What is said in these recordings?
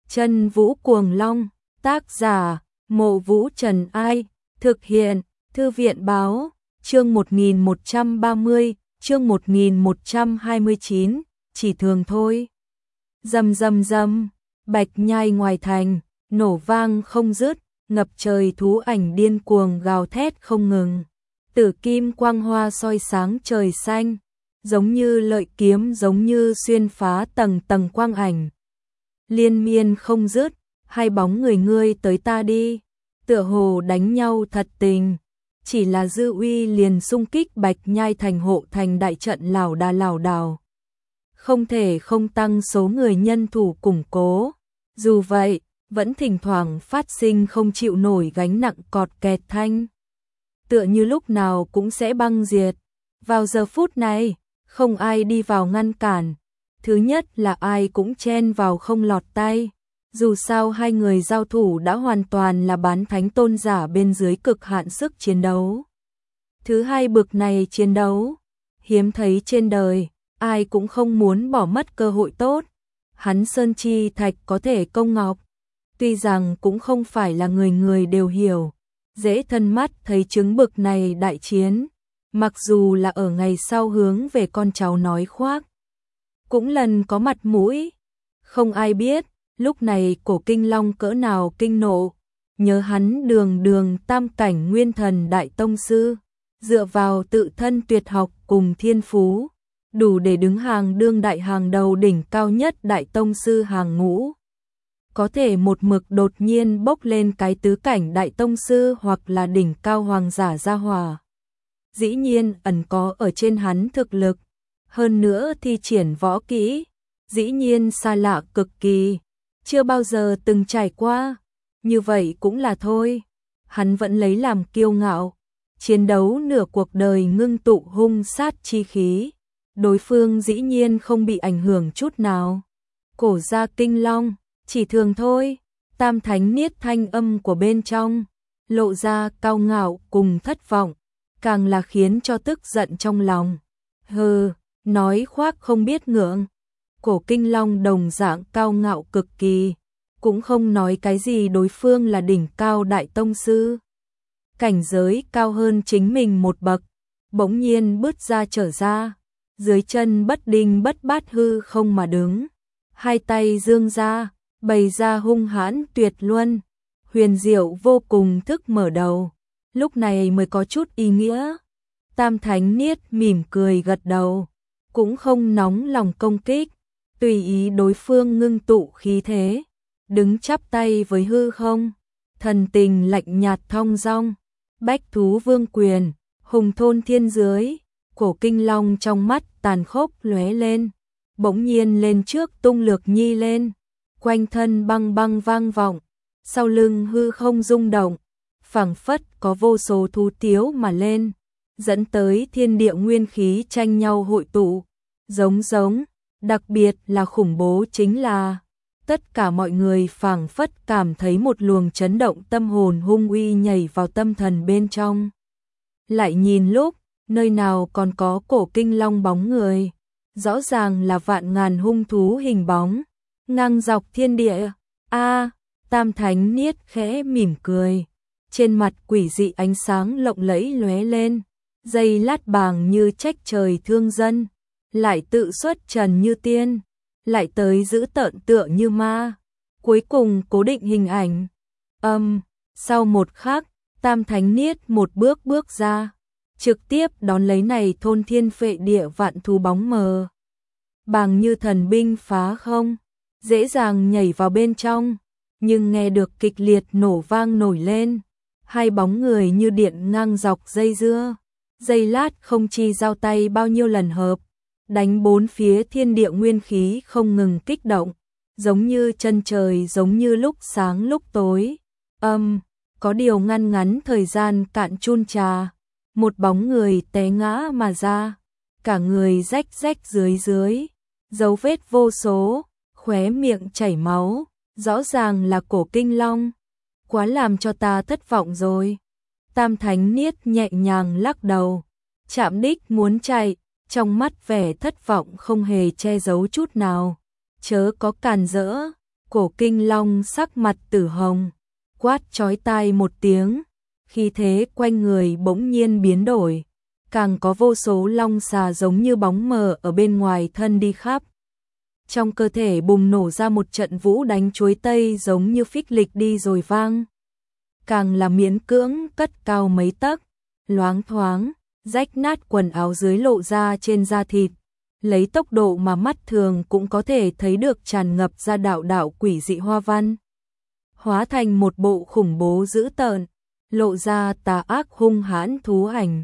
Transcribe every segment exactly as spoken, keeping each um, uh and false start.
Chân Vũ Cuồng Long, tác giả, Mộ Vũ Trần Ai, thực hiện, Thư viện Báo, chương một nghìn một trăm ba mươi, chương một nghìn một trăm hai mươi chín, chỉ thường thôi. Rầm rầm rầm, Bạch Nhai ngoài thành, nổ vang không dứt, ngập trời thú ảnh điên cuồng gào thét không ngừng. Tử kim quang hoa soi sáng trời xanh, giống như lợi kiếm, giống như xuyên phá tầng tầng quang ảnh. Liên miên không dứt, hai bóng người ngươi tới ta đi, tựa hồ đánh nhau thật tình. Chỉ là dư uy liền xung kích Bạch Nhai thành hộ thành đại trận lảo đà lảo đảo. Không thể không tăng số người nhân thủ củng cố. Dù vậy, vẫn thỉnh thoảng phát sinh không chịu nổi gánh nặng cọt kẹt thanh. Tựa như lúc nào cũng sẽ băng diệt. Vào giờ phút này, không ai đi vào ngăn cản. Thứ nhất là ai cũng chen vào không lọt tay. Dù sao hai người giao thủ đã hoàn toàn là bán thánh tôn giả bên dưới cực hạn sức chiến đấu. Thứ hai, bực này chiến đấu hiếm thấy trên đời, ai cũng không muốn bỏ mất cơ hội tốt. Hắn sơn chi thạch có thể công ngọc, tuy rằng cũng không phải là người người đều hiểu, dễ thân mắt thấy chứng bực này đại chiến, mặc dù là ở ngày sau hướng về con cháu nói khoác, cũng lần có mặt mũi. Không ai biết lúc này Cổ Kinh Long cỡ nào kinh nộ, nhớ hắn đường đường tam cảnh nguyên thần đại tông sư, dựa vào tự thân tuyệt học cùng thiên phú, đủ để đứng hàng đương đại hàng đầu đỉnh cao nhất đại tông sư hàng ngũ. Có thể một mực đột nhiên bốc lên cái tứ cảnh đại tông sư hoặc là đỉnh cao hoàng giả gia hòa. Dĩ nhiên ẩn có ở trên hắn thực lực, hơn nữa thi triển võ kỹ, dĩ nhiên xa lạ cực kỳ, chưa bao giờ từng trải qua. Như vậy cũng là thôi, hắn vẫn lấy làm kiêu ngạo, chiến đấu nửa cuộc đời ngưng tụ hung sát chi khí, đối phương dĩ nhiên không bị ảnh hưởng chút nào. Cổ gia Kinh Long, chỉ thường thôi. Tam thánh niết thanh âm của bên trong lộ ra cao ngạo cùng thất vọng, càng là khiến cho tức giận trong lòng. Hừ, nói khoác không biết ngượng. Cổ Kinh Long đồng dạng cao ngạo cực kỳ, cũng không nói cái gì đối phương là đỉnh cao đại tông sư, cảnh giới cao hơn chính mình một bậc, bỗng nhiên bứt ra trở ra, dưới chân bất đinh bất bát hư không mà đứng, hai tay dương ra, bày ra hung hãn tuyệt luân, huyền diệu vô cùng thức mở đầu, lúc này mới có chút ý nghĩa. Tam thánh niết mỉm cười gật đầu, cũng không nóng lòng công kích, tùy ý đối phương ngưng tụ khí thế, đứng chắp tay với hư không, thần tình lạnh nhạt thong dong. Bách thú vương quyền, hùng thôn thiên dưới. Cổ Kinh Long trong mắt tàn khốc lóe lên, bỗng nhiên lên trước tung lược nhi lên, quanh thân băng băng vang vọng, sau lưng hư không rung động, phảng phất có vô số thú tiếu mà lên, dẫn tới thiên địa nguyên khí tranh nhau hội tụ, giống giống, đặc biệt là khủng bố chính là tất cả mọi người phảng phất cảm thấy một luồng chấn động tâm hồn hung uy nhảy vào tâm thần bên trong. Lại nhìn lúc, nơi nào còn có Cổ Kinh Long bóng người, rõ ràng là vạn ngàn hung thú hình bóng, ngang dọc thiên địa. A, Tam thánh niết khẽ mỉm cười, trên mặt quỷ dị ánh sáng lộng lẫy lóe lên, giây lát bàng như trách trời thương dân, lại tự xuất trần như tiên, lại tới giữ tợn tựa như ma, cuối cùng cố định hình ảnh. Âm, um, sau một khắc, Tam thánh niết một bước bước ra, trực tiếp đón lấy này thôn thiên phệ địa vạn thú bóng mờ, bàng như thần binh phá không, dễ dàng nhảy vào bên trong, nhưng nghe được kịch liệt nổ vang nổi lên, hai bóng người như điện ngang dọc dây dưa, giây lát không chi giao tay bao nhiêu lần hợp, đánh bốn phía thiên địa nguyên khí không ngừng kích động, giống như chân trời, giống như lúc sáng lúc tối. Âm, um, có điều ngăn ngắn thời gian cạn chun trà, một bóng người té ngã mà ra, cả người rách rách dưới dưới, dấu vết vô số, khóe miệng chảy máu, rõ ràng là Cổ Kinh Long. Quá làm cho ta thất vọng rồi. Tam thánh niết nhẹ nhàng lắc đầu, chạm đích muốn chạy, trong mắt vẻ thất vọng không hề che giấu chút nào. Chớ có càn rỡ, Cổ Kinh Long sắc mặt tử hồng, quát chói tai một tiếng, khí thế quanh người bỗng nhiên biến đổi, càng có vô số long xà giống như bóng mờ ở bên ngoài thân đi khắp. Trong cơ thể bùng nổ ra một trận vũ đánh chuối tây giống như phích lịch đi rồi vang. Càng là miễn cưỡng cất cao mấy tấc, loáng thoáng, rách nát quần áo dưới lộ ra trên da thịt, lấy tốc độ mà mắt thường cũng có thể thấy được tràn ngập ra đạo đạo quỷ dị hoa văn. Hóa thành một bộ khủng bố dữ tợn, lộ ra tà ác hung hãn thú ảnh.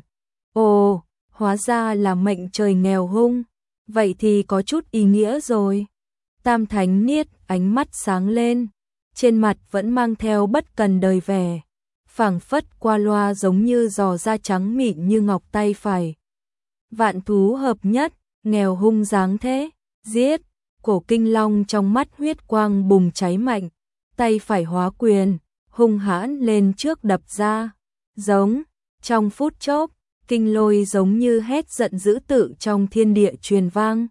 Ồ, hóa ra là mệnh trời nghèo hung, vậy thì có chút ý nghĩa rồi. Tam Thánh Niết ánh mắt sáng lên, trên mặt vẫn mang theo bất cần đời vẻ, phảng phất qua loa giống như giò da trắng mịn như ngọc tay phải. Vạn thú hợp nhất, nghèo hung dáng thế, giết. Cổ Kinh Long trong mắt huyết quang bùng cháy mạnh, tay phải hóa quyền, hung hãn lên trước đập ra, giống. Trong phút chốc, kinh lôi giống như hét giận dữ tự trong thiên địa truyền vang.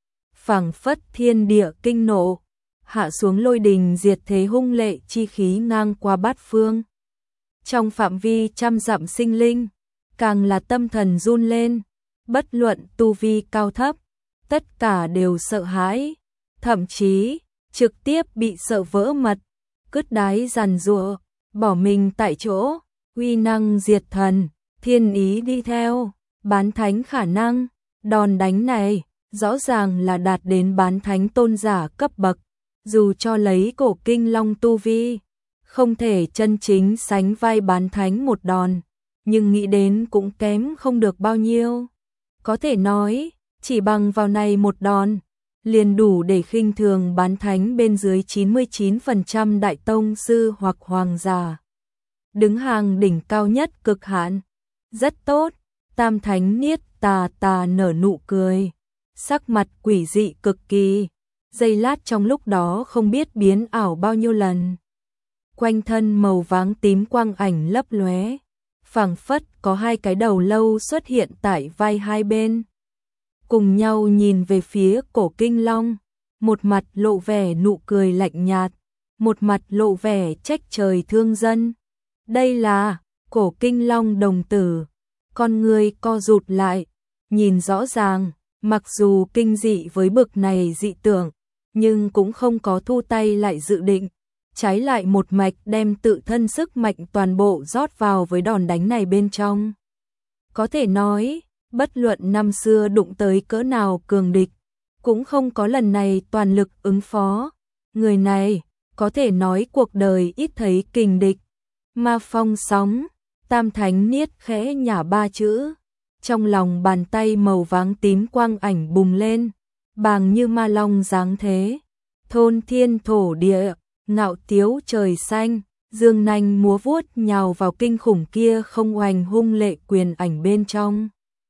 Phảng phất thiên địa kinh nộ, hạ xuống lôi đình diệt thế hung lệ chi khí ngang qua bát phương. Trong phạm vi trăm dặm sinh linh, càng là tâm thần run lên, bất luận tu vi cao thấp, tất cả đều sợ hãi, thậm chí trực tiếp bị sợ vỡ mật, cứt đáy giàn giụa, bỏ mình tại chỗ, uy năng diệt thần, thiên ý đi theo, bán thánh khả năng, đòn đánh này rõ ràng là đạt đến bán thánh tôn giả cấp bậc, dù cho lấy Cổ Kinh Long tu vi, không thể chân chính sánh vai bán thánh một đòn, nhưng nghĩ đến cũng kém không được bao nhiêu. Có thể nói, chỉ bằng vào này một đòn, liền đủ để khinh thường bán thánh bên dưới chín mươi chín phần trăm đại tông sư hoặc hoàng giả. Đứng hàng đỉnh cao nhất cực hạn. Rất tốt, Tam Thánh Niết tà tà nở nụ cười, sắc mặt quỷ dị cực kỳ, giây lát trong lúc đó không biết biến ảo bao nhiêu lần. Quanh thân màu váng tím quang ảnh lấp lóe, phảng phất có hai cái đầu lâu xuất hiện tại vai hai bên. Cùng nhau nhìn về phía Cổ Kinh Long, một mặt lộ vẻ nụ cười lạnh nhạt, một mặt lộ vẻ trách trời thương dân. Đây là Cổ Kinh Long đồng tử, con người co rụt lại, nhìn rõ ràng, mặc dù kinh dị với bực này dị tưởng, nhưng cũng không có thu tay lại dự định, trái lại một mạch đem tự thân sức mạnh toàn bộ rót vào với đòn đánh này bên trong. Có thể nói, bất luận năm xưa đụng tới cỡ nào cường địch, cũng không có lần này toàn lực ứng phó. Người này, có thể nói cuộc đời ít thấy kình địch. Ma phong sóng, Tam Thánh Niết khẽ nhả ba chữ, trong lòng bàn tay màu váng tím quang ảnh bùng lên, bàng như ma long dáng thế, thôn thiên thổ địa, ngạo tiếu trời xanh, dương nanh múa vuốt nhào vào kinh khủng kia không oanh hung lệ quyền ảnh bên trong.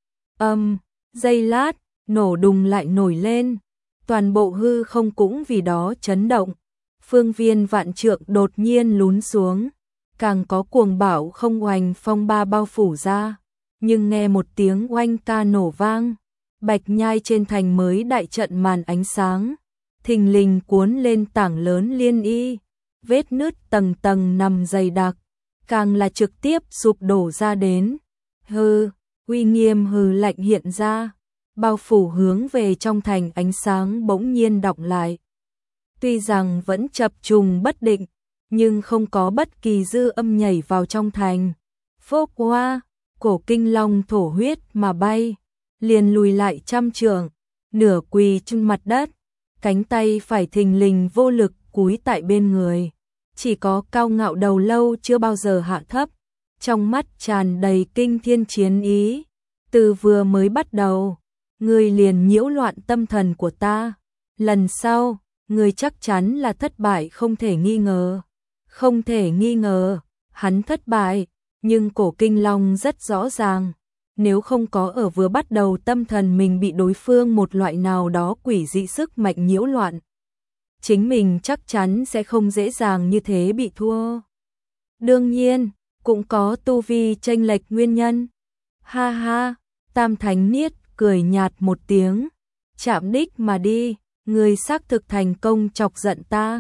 Âm, giây lát, nổ đùng lại nổi lên, toàn bộ hư không cũng vì đó chấn động, phương viên vạn trượng đột nhiên lún xuống, càng có cuồng bão không oanh phong ba bao phủ ra, nhưng nghe một tiếng oanh ca nổ vang, bạch nhai trên thành mới đại trận màn ánh sáng, thình lình cuốn lên tảng lớn liên y, vết nứt tầng tầng nằm dày đặc, càng là trực tiếp sụp đổ ra đến. Hừ, uy nghiêm hừ lạnh hiện ra, bao phủ hướng về trong thành ánh sáng bỗng nhiên đọng lại. Tuy rằng vẫn chập trùng bất định, nhưng không có bất kỳ dư âm nhảy vào trong thành. Phốc qua, Cổ Kinh Long thổ huyết mà bay, liền lùi lại trăm trượng, nửa quỳ trên mặt đất, cánh tay phải thình lình vô lực cúi tại bên người, chỉ có cao ngạo đầu lâu chưa bao giờ hạ thấp, trong mắt tràn đầy kinh thiên chiến ý. Từ vừa mới bắt đầu, ngươi liền nhiễu loạn tâm thần của ta, lần sau, ngươi chắc chắn là thất bại không thể nghi ngờ. Không thể nghi ngờ, hắn thất bại, nhưng Cổ Kinh Long rất rõ ràng, nếu không có ở vừa bắt đầu tâm thần mình bị đối phương một loại nào đó quỷ dị sức mạnh nhiễu loạn, chính mình chắc chắn sẽ không dễ dàng như thế bị thua. Đương nhiên, cũng có tu vi chênh lệch nguyên nhân. Ha ha, Tam Thánh Niết cười nhạt một tiếng, chạm đích mà đi, ngươi xác thực thành công chọc giận ta.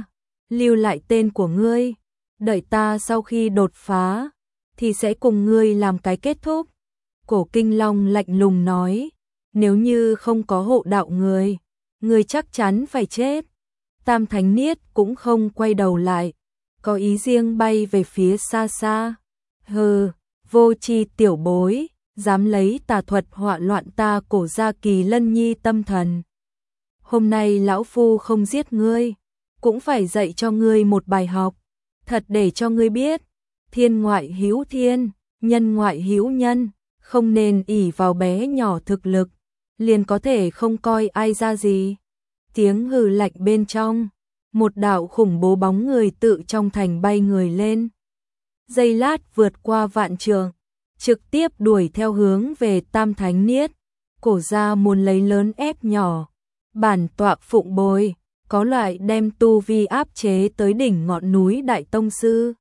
lưu lại tên của ngươi, đợi ta sau khi đột phá, thì sẽ cùng ngươi làm cái kết thúc. Cổ Kinh Long lạnh lùng nói, nếu như không có hộ đạo người, ngươi chắc chắn phải chết. Tam Thánh Niết cũng không quay đầu lại, có ý riêng bay về phía xa xa. Hừ, vô tri tiểu bối, dám lấy tà thuật họa loạn ta Cổ gia Kỳ Lân Nhi tâm thần. Hôm nay lão phu không giết ngươi, cũng phải dạy cho ngươi một bài học, thật để cho ngươi biết, thiên ngoại hữu thiên, nhân ngoại hữu nhân, không nên ỷ vào bé nhỏ thực lực, liền có thể không coi ai ra gì. Tiếng hừ lạnh bên trong, một đạo khủng bố bóng người tự trong thành bay người lên. Giây lát vượt qua vạn trường, trực tiếp đuổi theo hướng về Tam Thánh Niết. Cổ gia muốn lấy lớn ép nhỏ, bản tọa phụng bồi, có loại đem tu vi áp chế tới đỉnh ngọn núi Đại Tông Sư.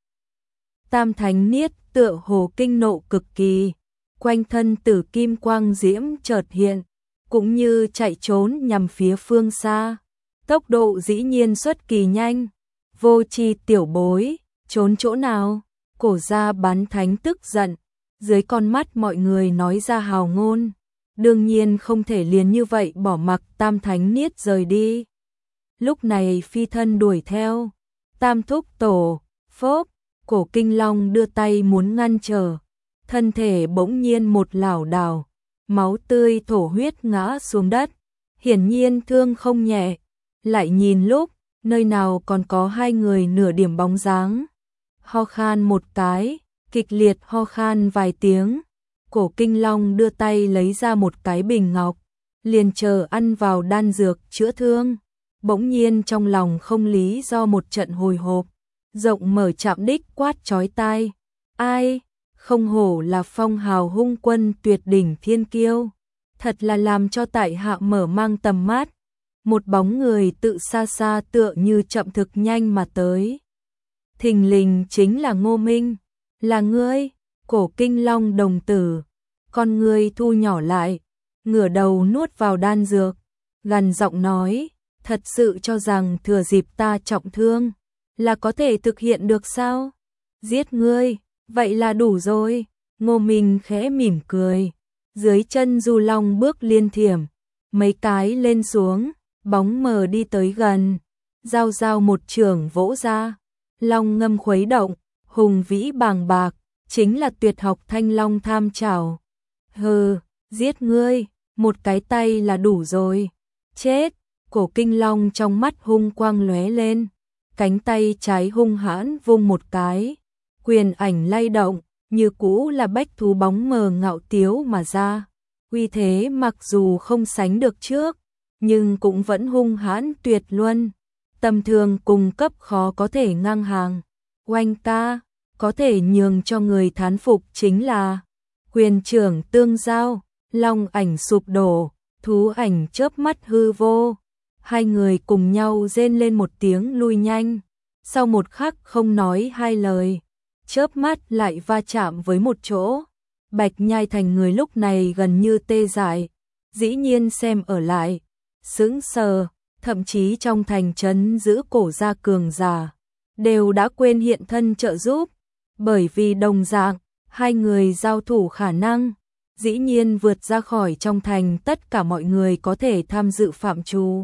Tam Thánh Niết tựa hồ kinh nộ cực kỳ, quanh thân tử kim quang diễm chợt hiện, cũng như chạy trốn nhằm phía phương xa. Tốc độ dĩ nhiên xuất kỳ nhanh. Vô tri tiểu bối, trốn chỗ nào? Cổ gia bán thánh tức giận, dưới con mắt mọi người nói ra hào ngôn. Đương nhiên không thể liền như vậy bỏ mặc Tam Thánh Niết rời đi. Lúc này phi thân đuổi theo. Tam thúc tổ, phốp, Cổ Kinh Long đưa tay muốn ngăn trở. Thân thể bỗng nhiên một lảo đảo, máu tươi thổ huyết ngã xuống đất. Hiển nhiên thương không nhẹ. Lại nhìn lúc, nơi nào còn có hai người nửa điểm bóng dáng. Ho khan một cái, kịch liệt ho khan vài tiếng. Cổ Kinh Long đưa tay lấy ra một cái bình ngọc, liền chờ ăn vào đan dược chữa thương. Bỗng nhiên trong lòng không lý do một trận hồi hộp, rộng mở chạm đích quát chói tai. Ai, không hổ là phong hào hung quân tuyệt đỉnh thiên kiêu, thật là làm cho tại hạ mở mang tầm mắt. Một bóng người tự xa xa tựa như chậm thực nhanh mà tới. Thình lình chính là Ngô Minh. Là ngươi? Cổ Kinh Long đồng tử, con ngươi thu nhỏ lại, ngửa đầu nuốt vào đan dược, gằn giọng nói, thật sự cho rằng thừa dịp ta trọng thương là có thể thực hiện được sao? Giết ngươi, vậy là đủ rồi. Ngô Minh khẽ mỉm cười, dưới chân Du Long bước liên thiểm, mấy cái lên xuống, bóng mờ đi tới gần, giao giao một trường vỗ ra, long ngâm khuấy động, hùng vĩ bàng bạc, chính là tuyệt học Thanh Long Tham Trảo. Hừ, giết ngươi, một cái tay là đủ rồi. Chết. Cổ Kinh Long trong mắt hung quang lóe lên, cánh tay trái hung hãn vung một cái, quyền ảnh lay động, như cũ là bách thú bóng mờ ngạo tiếu mà ra. Uy thế mặc dù không sánh được trước, nhưng cũng vẫn hung hãn tuyệt luân, tầm thường cùng cấp khó có thể ngang hàng. Oanh ca, có thể nhường cho người thán phục chính là quyền trưởng tương giao, long ảnh sụp đổ, thú ảnh chớp mắt hư vô. Hai người cùng nhau rên lên một tiếng lui nhanh, sau một khắc không nói hai lời, chớp mắt lại va chạm với một chỗ. Bạch Nhai Thành người lúc này gần như tê dại, dĩ nhiên xem ở lại, sững sờ, thậm chí trong thành trấn giữ Cổ gia cường giả, đều đã quên hiện thân trợ giúp, bởi vì đồng dạng, hai người giao thủ khả năng, dĩ nhiên vượt ra khỏi trong thành tất cả mọi người có thể tham dự phạm trù.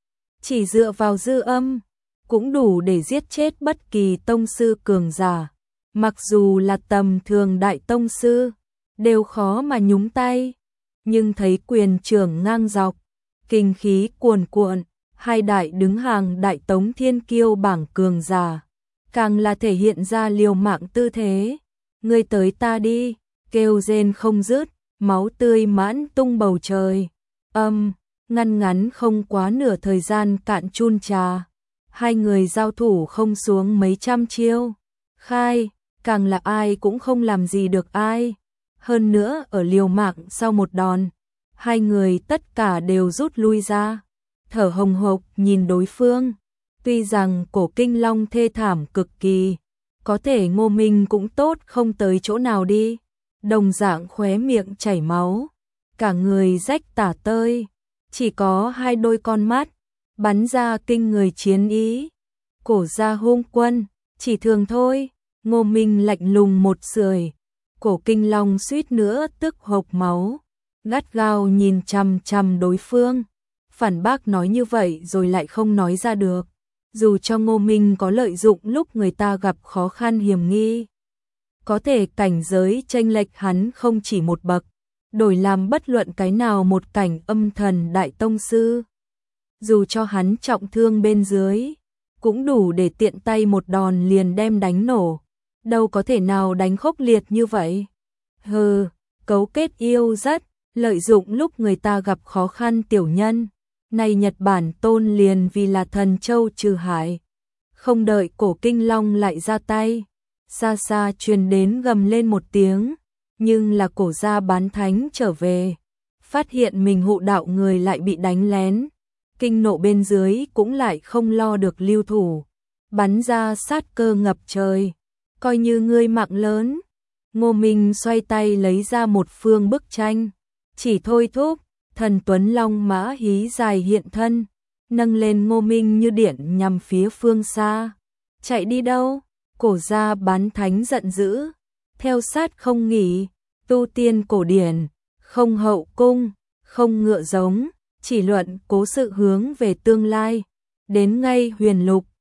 Chỉ dựa vào dư âm, cũng đủ để giết chết bất kỳ tông sư cường giả, mặc dù là tầm thường đại tông sư, đều khó mà nhúng tay. Nhưng thấy quyền trưởng ngang dọc, kinh khí cuồn cuộn, hai đại đứng hàng đại tống thiên kiêu bảng cường giả, càng là thể hiện ra liều mạng tư thế. Ngươi tới ta đi, kêu rên không dứt, máu tươi mãn tung bầu trời. Âm, ngăn ngắn không quá nửa thời gian cạn chun trà, hai người giao thủ không xuống mấy trăm chiêu. Khai, càng là ai cũng không làm gì được ai. Hơn nữa ở liều mạng sau một đòn, hai người tất cả đều rút lui ra, thở hồng hộc nhìn đối phương. Tuy rằng Cổ Kinh Long thê thảm cực kỳ, có thể Ngô Minh cũng tốt không tới chỗ nào đi, đồng dạng khóe miệng chảy máu, cả người rách tả tơi, chỉ có hai đôi con mắt bắn ra kinh người chiến ý. Cổ gia hung quân, chỉ thường thôi. Ngô Minh lạnh lùng một sưởi, Cổ Kinh Long suýt nữa tức hộc máu, gắt gao nhìn chằm chằm đối phương. Phản bác nói như vậy rồi lại không nói ra được. Dù cho Ngô Minh có lợi dụng lúc người ta gặp khó khăn hiểm nghi, có thể cảnh giới chênh lệch hắn không chỉ một bậc, đổi làm bất luận cái nào một cảnh âm thần đại tông sư. Dù cho hắn trọng thương bên dưới, cũng đủ để tiện tay một đòn liền đem đánh nổ. Đâu có thể nào đánh khốc liệt như vậy. Hừ, cấu kết yêu rất, lợi dụng lúc người ta gặp khó khăn tiểu nhân. Này Nhật Bản tôn liền vì là thần châu trừ hại. Không đợi Cổ Kinh Long lại ra tay, xa xa truyền đến gầm lên một tiếng, nhưng là Cổ gia bán thánh trở về, phát hiện mình hộ đạo người lại bị đánh lén, kinh nộ bên dưới cũng lại không lo được lưu thủ, bắn ra sát cơ ngập trời, coi như ngươi mạng lớn. Ngô Minh xoay tay lấy ra một phương bức tranh, chỉ thôi thúc, thần tuấn long mã hí dài hiện thân, nâng lên Ngô Minh như điện nhằm phía phương xa. Chạy đi đâu? Cổ gia bán thánh giận dữ, theo sát không nghỉ, tu tiên cổ điển, không hậu cung, không ngựa giống, chỉ luận cố sự hướng về tương lai, đến ngay huyền lục,